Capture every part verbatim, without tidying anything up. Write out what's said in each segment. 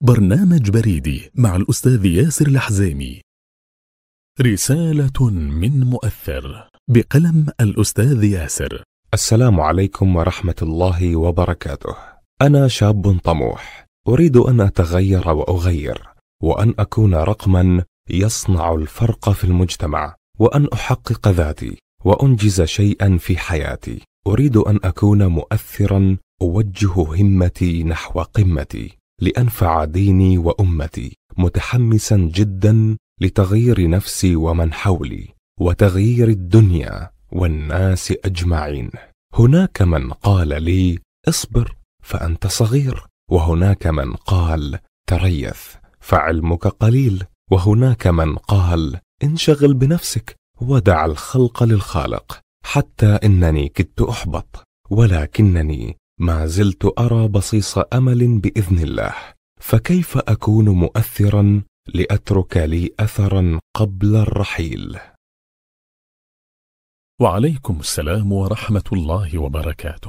برنامج بريدي مع الأستاذ ياسر الحزيمي. رسالة من مؤثر بقلم الأستاذ ياسر. السلام عليكم ورحمة الله وبركاته. أنا شاب طموح، أريد أن أتغير وأغير، وأن أكون رقما يصنع الفرق في المجتمع، وأن أحقق ذاتي وأنجز شيئا في حياتي. أريد أن أكون مؤثرا، أوجه همتي نحو قمتي لأنفع ديني وأمتي، متحمسا جدا لتغيير نفسي ومن حولي وتغيير الدنيا والناس أجمعين. هناك من قال لي اصبر فأنت صغير، وهناك من قال تريث فعلمك قليل، وهناك من قال انشغل بنفسك ودع الخلق للخالق، حتى إنني كدت أحبط، ولكنني ما زلت أرى بصيص أمل بإذن الله. فكيف أكون مؤثرا لأترك لي أثرا قبل الرحيل؟ وعليكم السلام ورحمة الله وبركاته.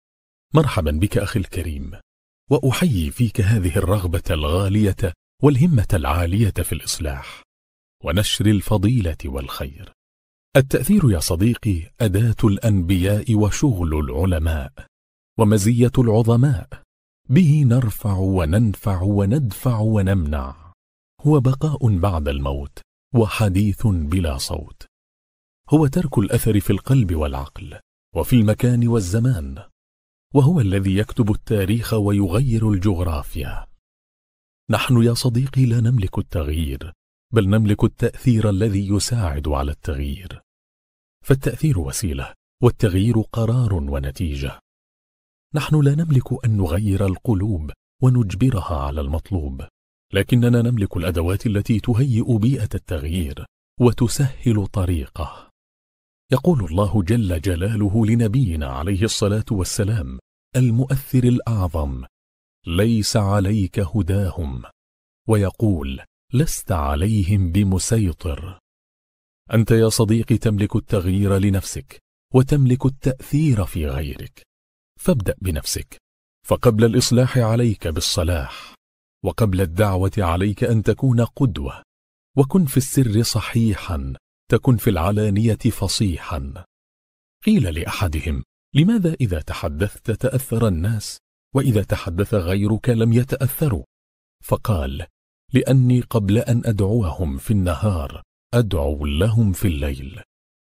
مرحبا بك أخي الكريم، وأحيي فيك هذه الرغبة الغالية والهمة العالية في الإصلاح ونشر الفضيلة والخير. التأثير يا صديقي أداة الأنبياء وشغل العلماء ومزية العظماء، به نرفع وننفع وندفع ونمنع، هو بقاء بعد الموت وحديث بلا صوت، هو ترك الأثر في القلب والعقل وفي المكان والزمان، وهو الذي يكتب التاريخ ويغير الجغرافيا. نحن يا صديقي لا نملك التغيير، بل نملك التأثير الذي يساعد على التغيير. فالتأثير وسيلة، والتغيير قرار ونتيجة. نحن لا نملك أن نغير القلوب ونجبرها على المطلوب، لكننا نملك الأدوات التي تهيئ بيئة التغيير وتسهل طريقه. يقول الله جل جلاله لنبينا عليه الصلاة والسلام المؤثر الأعظم: ليس عليك هداهم، ويقول: لست عليهم بمسيطر. أنت يا صديقي تملك التغيير لنفسك، وتملك التأثير في غيرك. فابدأ بنفسك، فقبل الإصلاح عليك بالصلاح، وقبل الدعوة عليك أن تكون قدوة، وكن في السر صحيحا تكن في العلانية فصيحا. قيل لأحدهم: لماذا إذا تحدثت تأثر الناس، وإذا تحدث غيرك لم يتأثروا؟ فقال: لأني قبل أن أدعوهم في النهار أدعو لهم في الليل.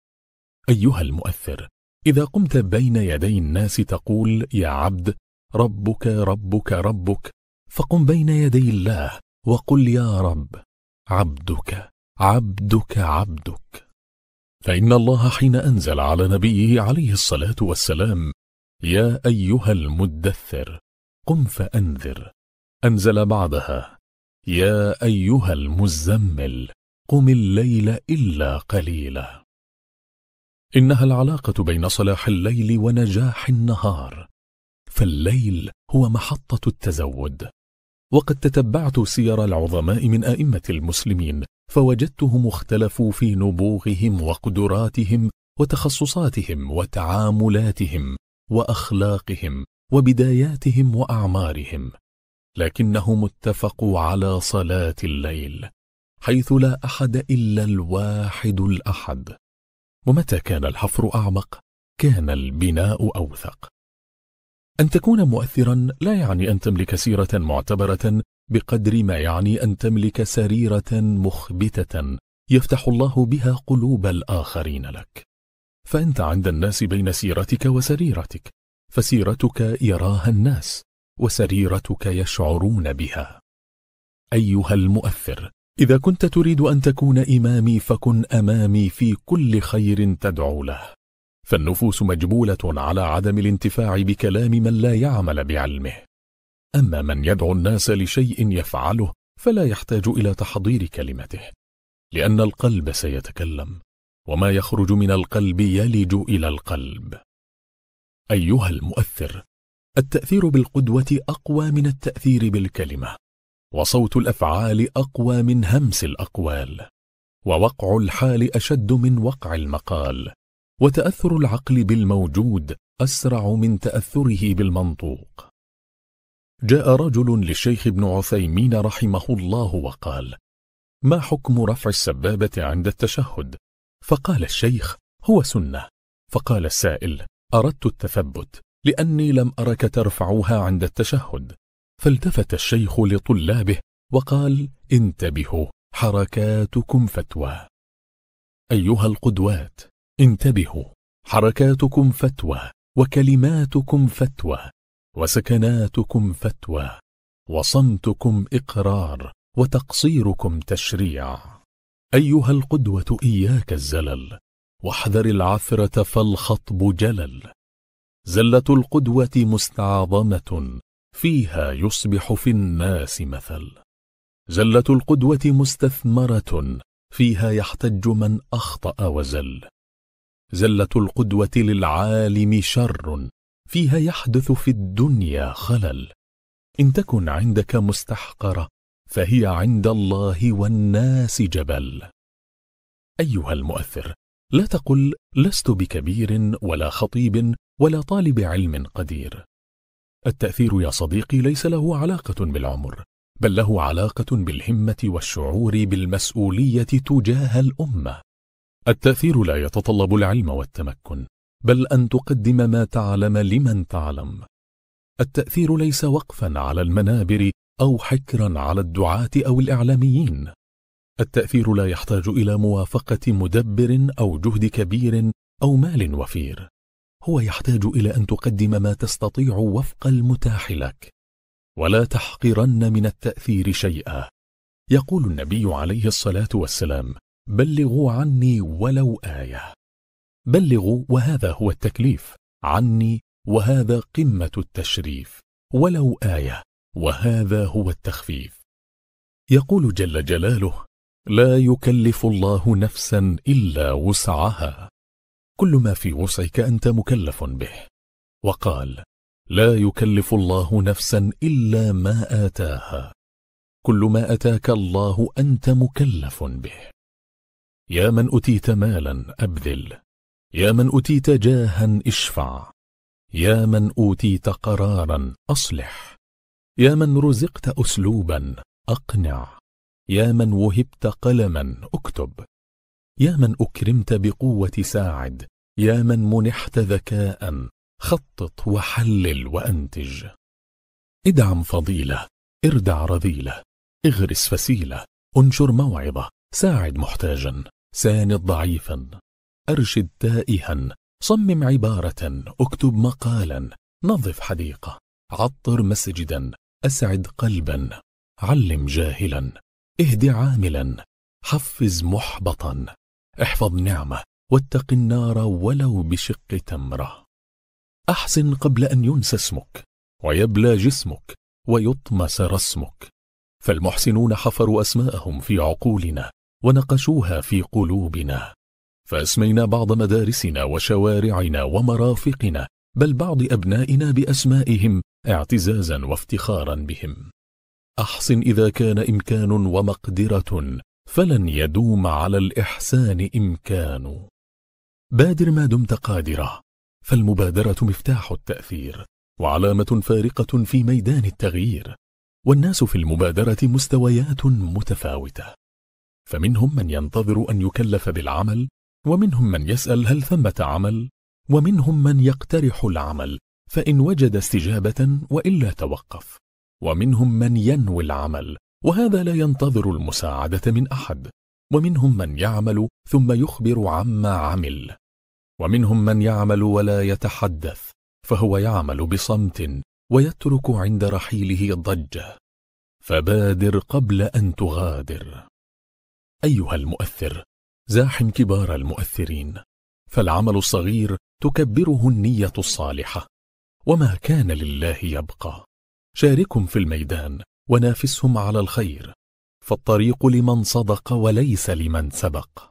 أيها المؤثر، إذا قمت بين يدي الناس تقول يا عبد ربك ربك ربك، فقم بين يدي الله وقل يا رب عبدك عبدك عبدك. فإن الله حين أنزل على نبيه عليه الصلاة والسلام يا أيها المدثر قم فأنذر، أنزل بعدها يا أيها المزمل قم الليل إلا قليلا. إنها العلاقة بين صلاح الليل ونجاح النهار، فالليل هو محطة التزود. وقد تتبعت سير العظماء من أئمة المسلمين، فوجدتهم اختلفوا في نبوغهم وقدراتهم وتخصصاتهم وتعاملاتهم وأخلاقهم وبداياتهم وأعمارهم، لكنهم اتفقوا على صلاة الليل، حيث لا أحد إلا الواحد الأحد. ومتى كان الحفر أعمق كان البناء أوثق. أن تكون مؤثرا لا يعني أن تملك سيرة معتبرة بقدر ما يعني أن تملك سريرة مخبتة يفتح الله بها قلوب الآخرين لك. فأنت عند الناس بين سيرتك وسريرتك، فسيرتك يراها الناس، وسريرتك يشعرون بها. أيها المؤثر، إذا كنت تريد أن تكون إمامي فكن أمامي في كل خير تدعو له. فالنفوس مجبولة على عدم الانتفاع بكلام من لا يعمل بعلمه، أما من يدعو الناس لشيء يفعله فلا يحتاج إلى تحضير كلمته، لأن القلب سيتكلم، وما يخرج من القلب يلج إلى القلب. أيها المؤثر، التأثير بالقدوة أقوى من التأثير بالكلمة، وصوت الأفعال أقوى من همس الأقوال، ووقع الحال أشد من وقع المقال، وتأثر العقل بالموجود أسرع من تأثره بالمنطوق. جاء رجل للشيخ ابن عثيمين رحمه الله وقال: ما حكم رفع السبابة عند التشهد؟ فقال الشيخ: هو سنة. فقال السائل: أردت التثبت لأني لم أرك ترفعها عند التشهد. فالتفت الشيخ لطلابه وقال: انتبهوا، حركاتكم فتوى. أيها القدوات، انتبهوا، حركاتكم فتوى، وكلماتكم فتوى، وسكناتكم فتوى، وصمتكم إقرار، وتقصيركم تشريع. أيها القدوة، إياك الزلل، واحذر العثرة فالخطب جلل. زلة القدوة مستعظمة، فيها يصبح في الناس مثل. زلة القدوة مستثمرة، فيها يحتج من أخطأ وزل. زلة القدوة للعالم شر، فيها يحدث في الدنيا خلل. إن تكن عندك مستحقرة، فهي عند الله والناس جبل. أيها المؤثر، لا تقل لست بكبير ولا خطيب ولا طالب علم قدير. التأثير يا صديقي ليس له علاقة بالعمر، بل له علاقة بالهمة والشعور بالمسؤولية تجاه الأمة. التأثير لا يتطلب العلم والتمكن، بل أن تقدم ما تعلم لمن تعلم. التأثير ليس وقفا على المنابر أو حكرا على الدعاة أو الإعلاميين. التأثير لا يحتاج إلى موافقة مدبر أو جهد كبير أو مال وفير. هو يحتاج إلى أن تقدم ما تستطيع وفق المتاح لك، ولا تحقرن من التأثير شيئا. يقول النبي عليه الصلاة والسلام: بلغوا عني ولو آية. بلغوا، وهذا هو التكليف، عني، وهذا قمة التشريف، ولو آية، وهذا هو التخفيف. يقول جل جلاله: لا يكلف الله نفسا إلا وسعها. كل ما في وسعك أنت مكلف به. وقال: لا يكلف الله نفسا إلا ما آتاها. كل ما أتاك الله أنت مكلف به. يا من أتيت مالا أبذل، يا من أتيت جاها اشفع، يا من أوتيت قرارا أصلح، يا من رزقت أسلوبا أقنع، يا من وهبت قلما أكتب، يا من أكرمت بقوة ساعد، يا من منحت ذكاء خطط وحلل وأنتج. ادعم فضيلة، اردع رذيلة، اغرس فسيلة، انشر موعظة، ساعد محتاجا، ساند ضعيفا، أرشد تائها، صمم عبارة، اكتب مقالا، نظف حديقة، عطر مسجدا، أسعد قلبا، علم جاهلا، اهد عاملا، حفز محبطا، احفظ نعمة، واتق النار ولو بشق تمرة. أحسن قبل أن ينسى اسمك، ويبلى جسمك، ويطمس رسمك. فالمحسنون حفروا أسماءهم في عقولنا، ونقشوها في قلوبنا، فأسمينا بعض مدارسنا وشوارعنا ومرافقنا، بل بعض أبنائنا بأسمائهم اعتزازا وافتخارا بهم. أحسن إذا كان إمكان ومقدرة، فلن يدوم على الإحسان إمكان. بادر ما دمت قادرا، فالمبادرة مفتاح التأثير، وعلامة فارقة في ميدان التغيير. والناس في المبادرة مستويات متفاوتة، فمنهم من ينتظر أن يكلف بالعمل، ومنهم من يسأل هل ثمة عمل، ومنهم من يقترح العمل فإن وجد استجابة وإلا توقف، ومنهم من ينوي العمل وهذا لا ينتظر المساعدة من أحد، ومنهم من يعمل ثم يخبر عما عمل، ومنهم من يعمل ولا يتحدث، فهو يعمل بصمت ويترك عند رحيله ضجة. فبادر قبل أن تغادر. أيها المؤثر، زاحم كبار المؤثرين، فالعمل الصغير تكبره النية الصالحة، وما كان لله يبقى. شاركهم في الميدان ونافسهم على الخير، فالطريق لمن صدق وليس لمن سبق.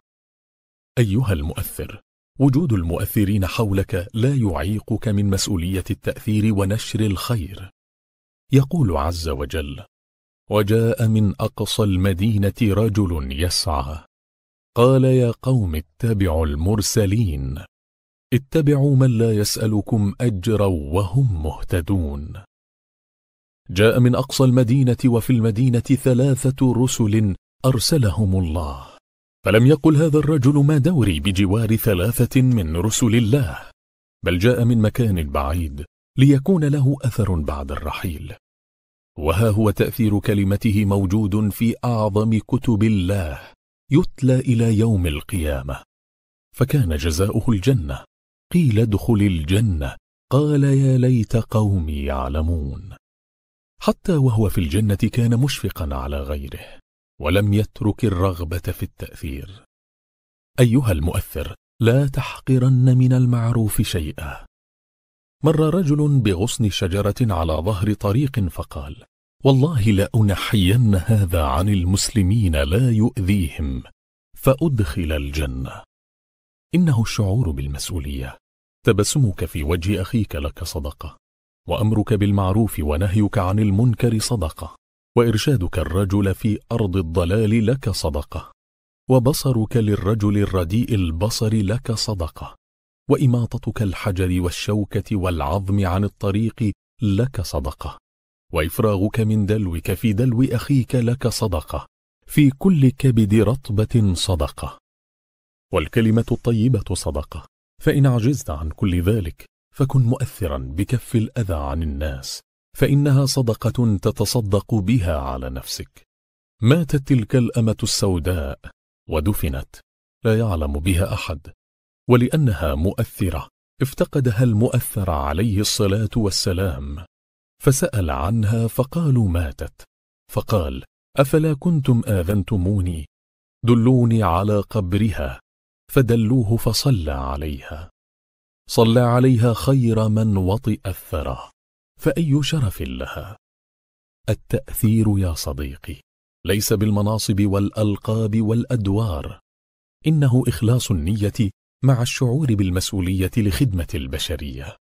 أيها المؤثر، وجود المؤثرين حولك لا يعيقك من مسؤولية التأثير ونشر الخير. يقول عز وجل: وجاء من أقصى المدينة رجل يسعى قال يا قوم اتبعوا المرسلين، اتبعوا من لا يسألكم أجرا وهم مهتدون. جاء من أقصى المدينة وفي المدينة ثلاثة رسل أرسلهم الله، فلم يقل هذا الرجل ما دوري بجوار ثلاثة من رسل الله، بل جاء من مكان بعيد ليكون له أثر بعد الرحيل. وها هو تأثير كلمته موجود في أعظم كتب الله يتلى إلى يوم القيامة، فكان جزاؤه الجنة. قيل ادخل الجنة، قال يا ليت قومي يعلمون. حتى وهو في الجنة كان مشفقا على غيره، ولم يترك الرغبة في التأثير. أيها المؤثر، لا تحقرن من المعروف شيئا. مر رجل بغصن شجرة على ظهر طريق فقال: والله لأنحين هذا عن المسلمين لا يؤذيهم فأدخل الجنة. إنه الشعور بالمسؤولية. تبسمك في وجه أخيك لك صدقة، وأمرك بالمعروف ونهيك عن المنكر صدقة، وإرشادك الرجل في أرض الضلال لك صدقة، وبصرك للرجل الرديء البصر لك صدقة، وإماطتك الحجر والشوكة والعظم عن الطريق لك صدقة، وإفراغك من دلوك في دلو أخيك لك صدقة، في كل كبد رطبة صدقة. والكلمة الطيبة صدقة، فإن عجزت عن كل ذلك فكن مؤثرا بكف الأذى عن الناس، فإنها صدقة تتصدق بها على نفسك. ماتت تلك الأمة السوداء ودفنت لا يعلم بها أحد، ولأنها مؤثرة افتقدها المؤثر عليه الصلاة والسلام، فسأل عنها فقالوا ماتت، فقال: أفلا كنتم آذنتموني؟ دلوني على قبرها، فدلوه فصلى عليها. صلى عليها خير من وطئ الثرى، فأي شرف لها. التأثير يا صديقي ليس بالمناصب والألقاب والأدوار، إنه إخلاص النية مع الشعور بالمسؤولية لخدمة البشرية.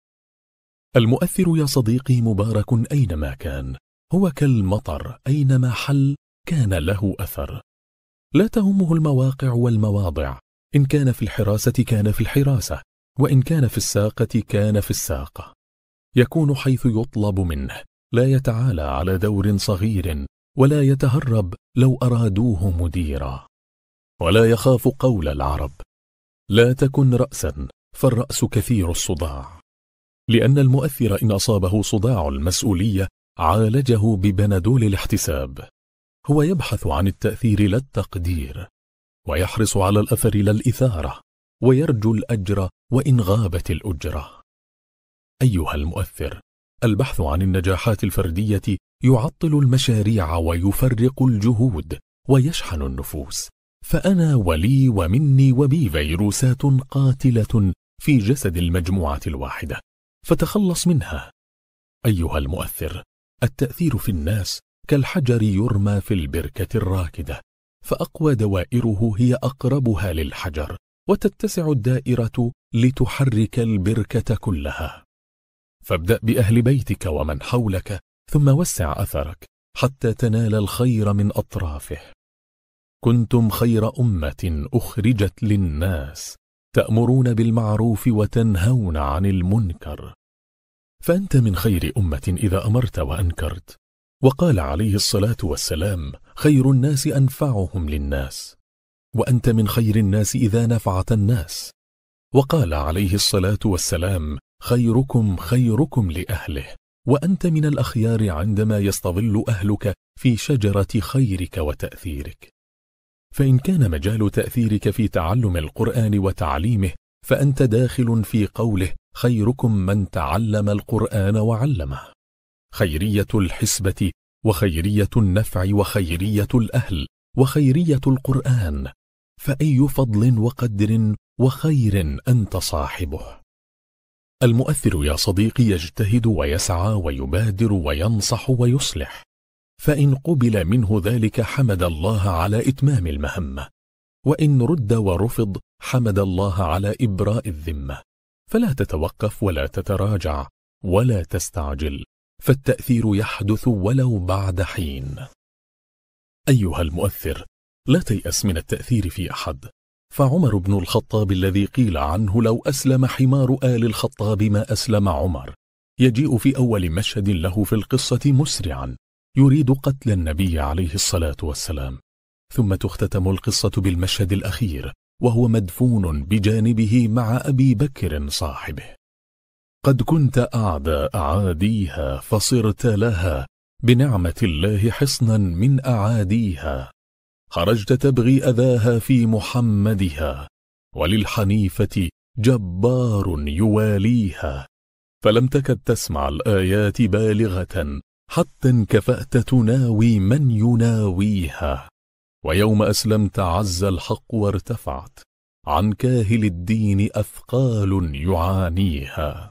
المؤثر يا صديقي مبارك أينما كان، هو كالمطر أينما حل كان له أثر. لا تهمه المواقع والمواضع، إن كان في الحراسة كان في الحراسة، وإن كان في الساقة كان في الساقة. يكون حيث يطلب منه، لا يتعالى على دور صغير، ولا يتهرب لو أرادوه مديرا، ولا يخاف قول العرب: لا تكن رأسا فالرأس كثير الصداع. لأن المؤثر إن أصابه صداع المسؤولية عالجه ببندول الاحتساب. هو يبحث عن التأثير لا التقدير، ويحرص على الأثر لا الإثارة، ويرجو الأجر وإن غابت الأجرة. أيها المؤثر، البحث عن النجاحات الفردية يعطل المشاريع ويفرق الجهود ويشحن النفوس، فأنا ولي ومني وبي فيروسات قاتلة في جسد المجموعة الواحدة، فتخلص منها. أيها المؤثر، التأثير في الناس كالحجر يرمى في البركة الراكدة، فأقوى دوائره هي أقربها للحجر، وتتسع الدائرة لتحرك البركة كلها. فابدأ بأهل بيتك ومن حولك، ثم وسع أثرك حتى تنال الخير من أطرافه. كنتم خير أمة أخرجت للناس، تأمرون بالمعروف وتنهون عن المنكر. فأنت من خير أمة إذا أمرت وأنكرت. وقال عليه الصلاة والسلام: خير الناس أنفعهم للناس. وأنت من خير الناس إذا نفعت الناس. وقال عليه الصلاة والسلام: خيركم خيركم لأهله. وأنت من الأخيار عندما يستظل أهلك في شجرة خيرك وتأثيرك. فإن كان مجال تأثيرك في تعلم القرآن وتعليمه، فأنت داخل في قوله: خيركم من تعلم القرآن وعلمه. خيرية الحسبة، وخيرية النفع، وخيرية الأهل، وخيرية القرآن، فأي فضل وقدر وخير أنت صاحبه. المؤثر يا صديقي يجتهد ويسعى ويبادر وينصح ويصلح، فإن قبل منه ذلك حمد الله على إتمام المهمة، وإن رد ورفض حمد الله على إبراء الذمة. فلا تتوقف ولا تتراجع ولا تستعجل، فالتأثير يحدث ولو بعد حين. أيها المؤثر، لا تيأس من التأثير في أحد، فعمر بن الخطاب الذي قيل عنه: لو أسلم حمار آل الخطاب ما أسلم عمر، يجيء في أول مشهد له في القصة مسرعا يريد قتل النبي عليه الصلاة والسلام، ثم تختتم القصة بالمشهد الأخير وهو مدفون بجانبه مع أبي بكر صاحبه. قد كنت أعدى أعاديها فصرت لها بنعمة الله حصنا من أعاديها، خرجت تبغي أذاها في محمدها، وللحنيفة جبار يواليها، فلم تكد تسمع الآيات بالغة حتى انكفأت تناوي من يناويها، ويوم أسلمت عز الحق وارتفعت عن كاهل الدين أثقال يعانيها.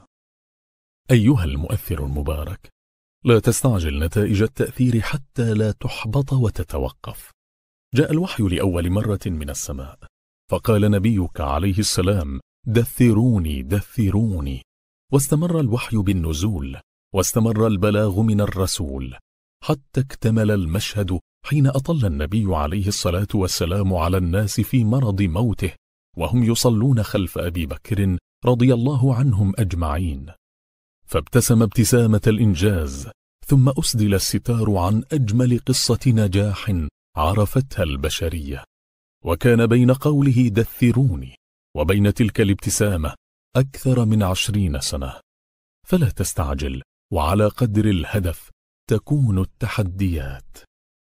أيها المؤثر المبارك، لا تستعجل نتائج التأثير حتى لا تحبط وتتوقف. جاء الوحي لأول مرة من السماء، فقال نبيك عليه السلام: دثروني دثروني، واستمر الوحي بالنزول، واستمر البلاغ من الرسول، حتى اكتمل المشهد حين أطل النبي عليه الصلاة والسلام على الناس في مرض موته وهم يصلون خلف أبي بكر رضي الله عنهم أجمعين، فابتسم ابتسامة الإنجاز، ثم أسدل الستار عن أجمل قصة نجاح عرفتها البشرية. وكان بين قوله دثروني وبين تلك الابتسامة أكثر من عشرين سنة، فلا تستعجل، وعلى قدر الهدف تكون التحديات.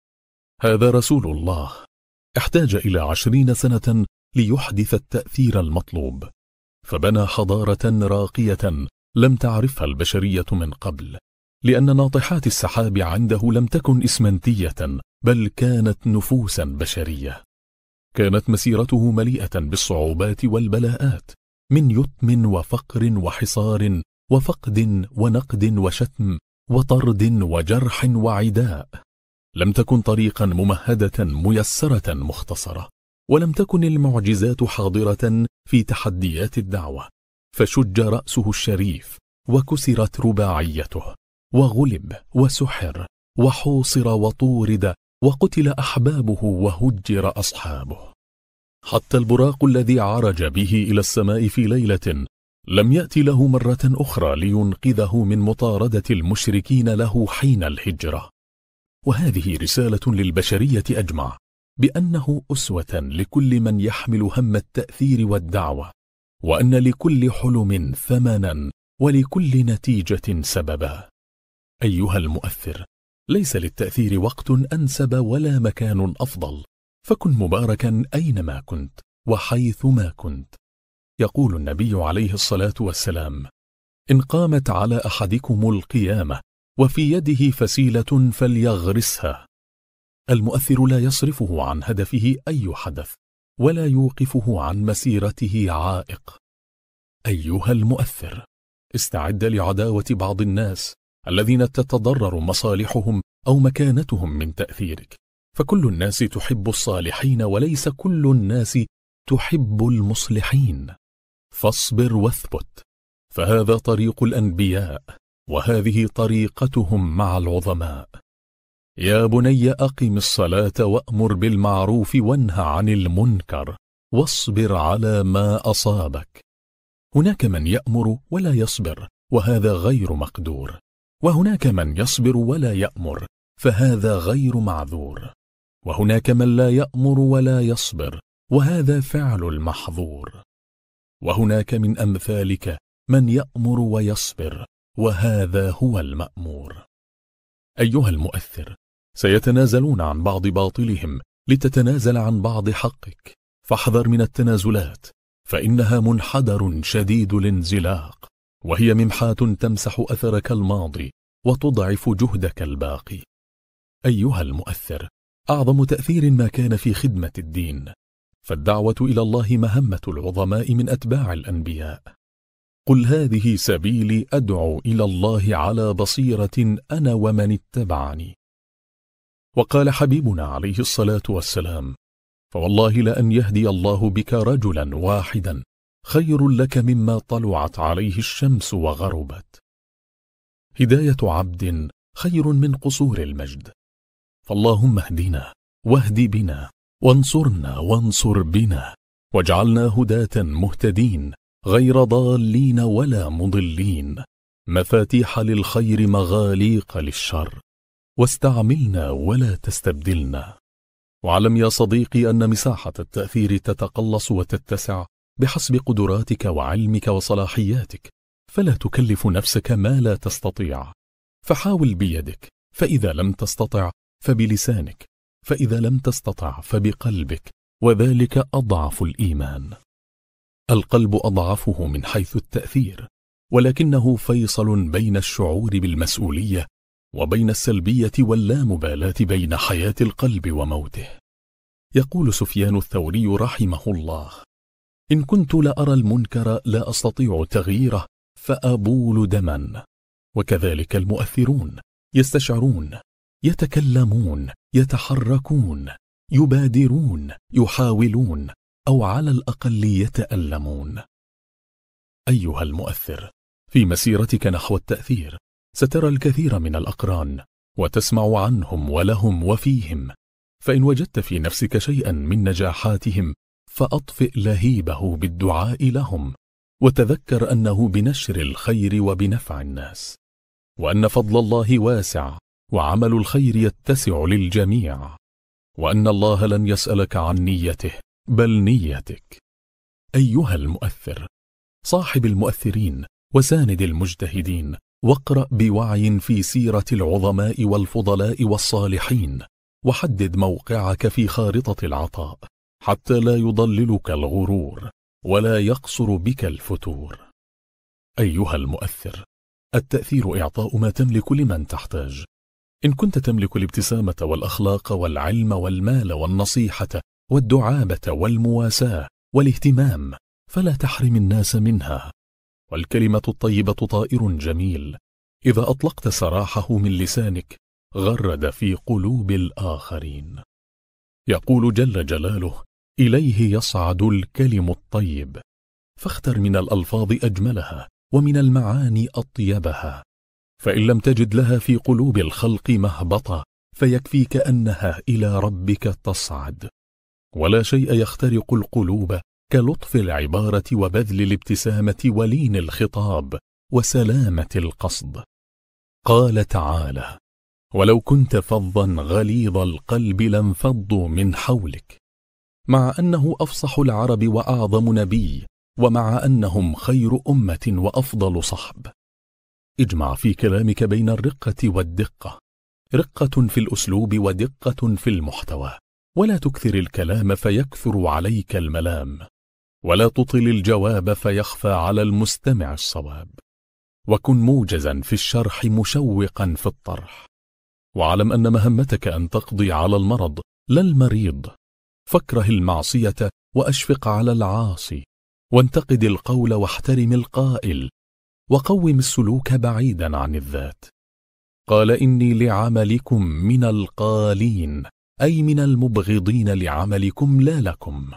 هذا رسول الله احتاج إلى عشرين سنة ليحدث التأثير المطلوب، فبنى حضارة راقية لم تعرفها البشرية من قبل، لأن ناطحات السحاب عنده لم تكن إسمنتية، بل كانت نفوسا بشرية. كانت مسيرته مليئة بالصعوبات والبلاءات، من يتم وفقر وحصار وفقد ونقد وشتم وطرد وجرح وعداء. لم تكن طريقا ممهدة ميسرة مختصرة، ولم تكن المعجزات حاضرة في تحديات الدعوة، فشج رأسه الشريف وكسرت رباعيته، وغلب وسحر وحوصر وطورد وقتل أحبابه وهجر أصحابه. حتى البراق الذي عرج به إلى السماء في ليلة لم يأتي له مرة أخرى لينقذه من مطاردة المشركين له حين الهجرة. وهذه رسالة للبشرية أجمع، بأنه أسوة لكل من يحمل هم التأثير والدعوة، وأن لكل حلم ثمنا ولكل نتيجة سببا. أيها المؤثر، ليس للتأثير وقت أنسب ولا مكان أفضل، فكن مباركا أينما كنت وحيثما كنت. يقول النبي عليه الصلاة والسلام: إن قامت على أحدكم القيامة وفي يده فسيلة فليغرسها. المؤثر لا يصرفه عن هدفه أي حدث، ولا يوقفه عن مسيرته عائق. أيها المؤثر، استعد لعداوة بعض الناس الذين تتضرر مصالحهم أو مكانتهم من تأثيرك، فكل الناس تحب الصالحين وليس كل الناس تحب المصلحين. فاصبر واثبت، فهذا طريق الأنبياء، وهذه طريقتهم مع العظماء. يا بني أقم الصلاة وأمر بالمعروف وانه عن المنكر واصبر على ما أصابك. هناك من يأمر ولا يصبر، وهذا غير مقدور، وهناك من يصبر ولا يأمر، فهذا غير معذور، وهناك من لا يأمر ولا يصبر، وهذا فعل المحظور، وهناك من أمثالك من يأمر ويصبر، وهذا هو المأمور. أيها المؤثر، سيتنازلون عن بعض باطلهم لتتنازل عن بعض حقك، فاحذر من التنازلات، فإنها منحدر شديد الانزلاق، وهي ممحاة تمسح أثرك الماضي وتضعف جهدك الباقي. أيها المؤثر، أعظم تأثير ما كان في خدمة الدين، فالدعوة إلى الله مهمة العظماء من أتباع الأنبياء. قل هذه سبيلي أدعو إلى الله على بصيرة أنا ومن اتبعني. وقال حبيبنا عليه الصلاة والسلام: فوالله لأن يهدي الله بك رجلا واحدا خير لك مما طلعت عليه الشمس وغربت. هداية عبد خير من قصور المجد، فاللهم اهدنا واهد بنا، وانصرنا وانصر بنا، واجعلنا هداة مهتدين غير ضالين ولا مضلين، مفاتيح للخير مغاليق للشر، واستعملنا ولا تستبدلنا. واعلم يا صديقي أن مساحة التأثير تتقلص وتتسع بحسب قدراتك وعلمك وصلاحياتك، فلا تكلف نفسك ما لا تستطيع. فحاول بيدك، فإذا لم تستطع فبلسانك، فإذا لم تستطع فبقلبك، وذلك أضعف الإيمان. القلب أضعفه من حيث التأثير، ولكنه فيصل بين الشعور بالمسؤولية وبين السلبية واللامبالاة، بين حياة القلب وموته. يقول سفيان الثوري رحمه الله: إن كنت لأرى المنكر لا أستطيع تغييره فأبول دما. وكذلك المؤثرون يستشعرون، يتكلمون، يتحركون، يبادرون، يحاولون، أو على الأقل يتألمون. أيها المؤثر، في مسيرتك نحو التأثير سترى الكثير من الأقران، وتسمع عنهم ولهم وفيهم، فإن وجدت في نفسك شيئا من نجاحاتهم فأطفئ لهيبه بالدعاء لهم، وتذكر أنه بنشر الخير وبنفع الناس، وأن فضل الله واسع، وعمل الخير يتسع للجميع، وأن الله لن يسألك عن نيته بل نيتك. أيها المؤثر، صاحب المؤثرين وساند المجتهدين، واقرأ بوعي في سيرة العظماء والفضلاء والصالحين، وحدد موقعك في خارطة العطاء حتى لا يضللك الغرور ولا يقصر بك الفتور. أيها المؤثر، التأثير إعطاء ما تملك لمن تحتاج. إن كنت تملك الابتسامة والأخلاق والعلم والمال والنصيحة والدعابة والمواساة والاهتمام، فلا تحرم الناس منها. والكلمة الطيبة طائر جميل، إذا أطلقت سراحه من لسانك غرد في قلوب الآخرين. يقول جل جلاله: إليه يصعد الكلم الطيب، فاختر من الألفاظ أجملها ومن المعاني أطيبها، فإن لم تجد لها في قلوب الخلق مهبطة فيكفيك أنها إلى ربك تصعد. ولا شيء يخترق القلوب كلطف العبارة وبذل الابتسامة ولين الخطاب وسلامة القصد. قال تعالى: ولو كنت فظا غليظ القلب لانفضوا من حولك، مع أنه أفصح العرب وأعظم نبي، ومع أنهم خير أمة وأفضل صحب. اجمع في كلامك بين الرقة والدقة، رقة في الأسلوب ودقة في المحتوى، ولا تكثر الكلام فيكثر عليك الملام، ولا تطل الجواب فيخفى على المستمع الصواب، وكن موجزا في الشرح مشوقا في الطرح. واعلم أن مهمتك أن تقضي على المرض لا المريض، فاكره المعصية وأشفق على العاصي، وانتقد القول واحترم القائل، وقوم السلوك بعيدا عن الذات. قال: إني لعملكم من القالين، أي من المبغضين لعملكم لا لكم.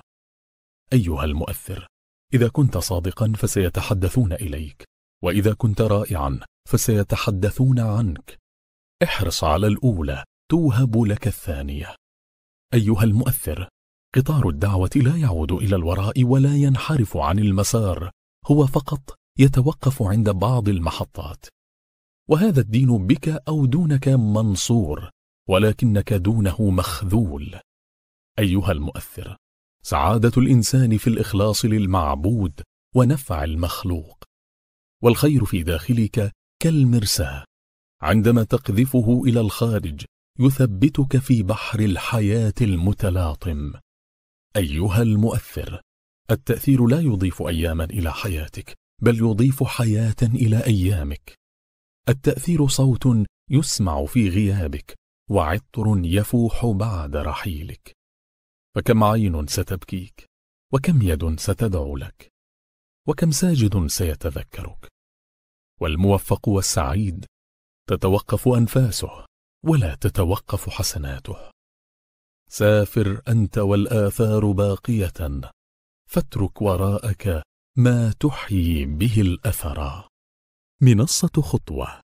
أيها المؤثر، إذا كنت صادقا فسيتحدثون إليك، وإذا كنت رائعا فسيتحدثون عنك. احرص على الأولى توهب لك الثانية. أيها المؤثر، قطار الدعوة لا يعود إلى الوراء ولا ينحرف عن المسار، هو فقط يتوقف عند بعض المحطات. وهذا الدين بك أو دونك منصور، ولكنك دونه مخذول. أيها المؤثر، سعادة الإنسان في الإخلاص للمعبود ونفع المخلوق، والخير في داخلك كالمرساة، عندما تقذفه إلى الخارج يثبتك في بحر الحياة المتلاطم. أيها المؤثر، التأثير لا يضيف أياما إلى حياتك، بل يضيف حياة إلى أيامك. التأثير صوت يسمع في غيابك، وعطر يفوح بعد رحيلك. فكم عين ستبكيك، وكم يد ستدعو لك، وكم ساجد سيتذكرك. والموفق والسعيد تتوقف أنفاسه ولا تتوقف حسناته. سافر أنت والآثار باقية، فاترك وراءك ما تحيي به الأثر. منصة خطوة